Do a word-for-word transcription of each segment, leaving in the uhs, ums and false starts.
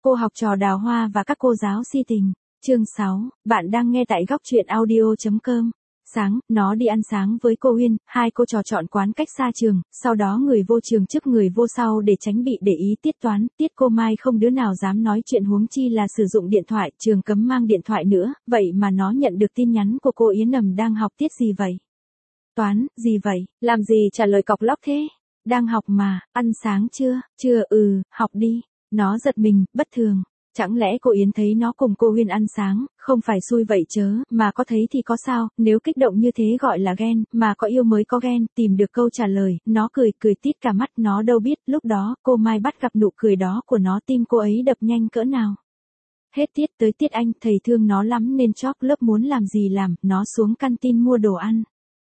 Cô học trò Đào Hoa và các cô giáo si tình. Chương sáu, bạn đang nghe tại góc truyện audio chấm com. Sáng, nó đi ăn sáng với cô Uyên, hai cô trò chọn quán cách xa trường, sau đó người vô trường trước người vô sau để tránh bị để ý tiết toán, tiết cô Mai không đứa nào dám nói chuyện huống chi là sử dụng điện thoại, trường cấm mang điện thoại nữa, vậy mà nó nhận được tin nhắn của cô Yến Ầm đang học tiết gì vậy? Toán, gì vậy, làm gì trả lời cọc lóc thế? Đang học mà, ăn sáng chưa? Chưa, ừ, học đi. Nó giật mình, bất thường. Chẳng lẽ cô Yến thấy nó cùng cô Huyên ăn sáng, không phải xui vậy chớ, mà có thấy thì có sao, nếu kích động như thế gọi là ghen, mà có yêu mới có ghen, tìm được câu trả lời, nó cười, cười tít cả mắt, nó đâu biết, lúc đó, cô Mai bắt gặp nụ cười đó của nó tim cô ấy đập nhanh cỡ nào. Hết tiết tới tiết Anh, thầy thương nó lắm nên chóp lớp muốn làm gì làm, nó xuống canteen mua đồ ăn.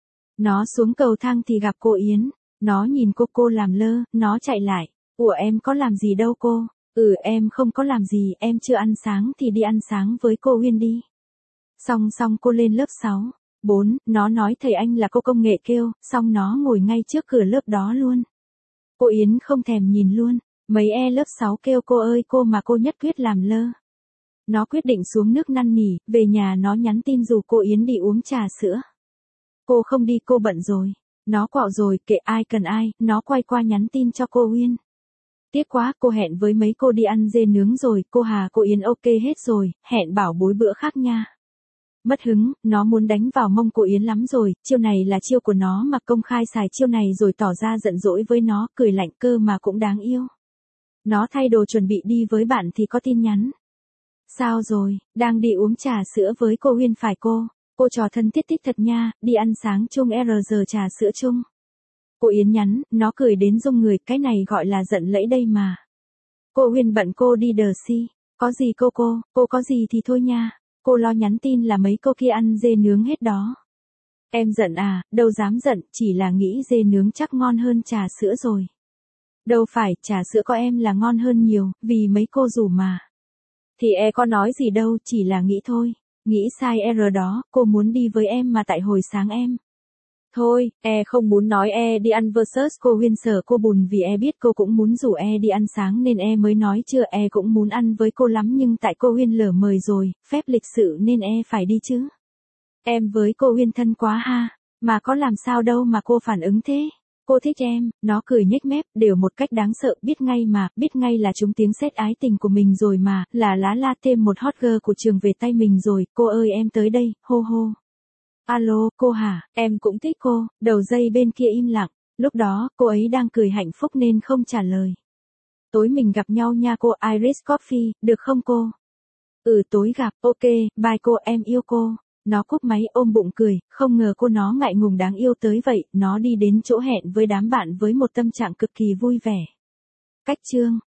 Nó xuống cầu thang thì gặp cô Yến, nó nhìn cô cô làm lơ, nó chạy lại, ủa em có làm gì đâu cô. Ừ em không có làm gì, em chưa ăn sáng thì đi ăn sáng với cô Huyên đi. Xong xong cô lên lớp sáu, bốn, nó nói thầy anh là cô công nghệ kêu, xong nó ngồi ngay trước cửa lớp đó luôn. Cô Yến không thèm nhìn luôn, mấy e lớp sáu kêu cô ơi cô mà cô nhất quyết làm lơ. Nó quyết định xuống nước năn nỉ, về nhà nó nhắn tin rủ cô Yến đi uống trà sữa. Cô không đi cô bận rồi, nó quạo rồi kệ ai cần ai, nó quay qua nhắn tin cho cô Huyên. Tiếc quá, cô hẹn với mấy cô đi ăn dê nướng rồi, cô Hà cô Yến ok hết rồi, hẹn bảo bối bữa khác nha. Mất hứng, nó muốn đánh vào mông cô Yến lắm rồi, chiêu này là chiêu của nó mà công khai xài chiêu này rồi tỏ ra giận dỗi với nó, cười lạnh cơ mà cũng đáng yêu. Nó thay đồ chuẩn bị đi với bạn thì có tin nhắn. Sao rồi, đang đi uống trà sữa với cô Huyên phải cô, cô trò thân thiết thích thật nha, đi ăn sáng chung R giờ trà sữa chung. Cô Yến nhắn, nó cười đến rung người, cái này gọi là giận lẫy đây mà. Cô Huyên bận cô đi đờ si, có gì cô cô, cô có gì thì thôi nha, cô lo nhắn tin là mấy cô kia ăn dê nướng hết đó. Em giận à, đâu dám giận, chỉ là nghĩ dê nướng chắc ngon hơn trà sữa rồi. Đâu phải, trà sữa có em là ngon hơn nhiều, vì mấy cô rủ mà. Thì e có nói gì đâu, chỉ là nghĩ thôi, nghĩ sai R đó, cô muốn đi với em mà tại hồi sáng em. Thôi, e không muốn nói e đi ăn versus cô Huyên sợ cô buồn vì e biết cô cũng muốn rủ e đi ăn sáng nên e mới nói chưa e cũng muốn ăn với cô lắm nhưng tại cô Huyên lỡ mời rồi, phép lịch sự nên e phải đi chứ. Em với cô Huyên thân quá ha, mà có làm sao đâu mà cô phản ứng thế. Cô thích em, nó cười nhếch mép, đều một cách đáng sợ, biết ngay mà, biết ngay là chúng tiếng sét ái tình của mình rồi mà, là lá la thêm một hot girl của trường về tay mình rồi, cô ơi em tới đây, hô hô. Alo, cô hả, em cũng thích cô, đầu dây bên kia im lặng, lúc đó, cô ấy đang cười hạnh phúc nên không trả lời. Tối mình gặp nhau nha cô Iris Coffee, được không cô? Ừ tối gặp, ok, bye cô em yêu cô. Nó cúp máy ôm bụng cười, không ngờ cô nó ngại ngùng đáng yêu tới vậy, nó đi đến chỗ hẹn với đám bạn với một tâm trạng cực kỳ vui vẻ. Cách chương.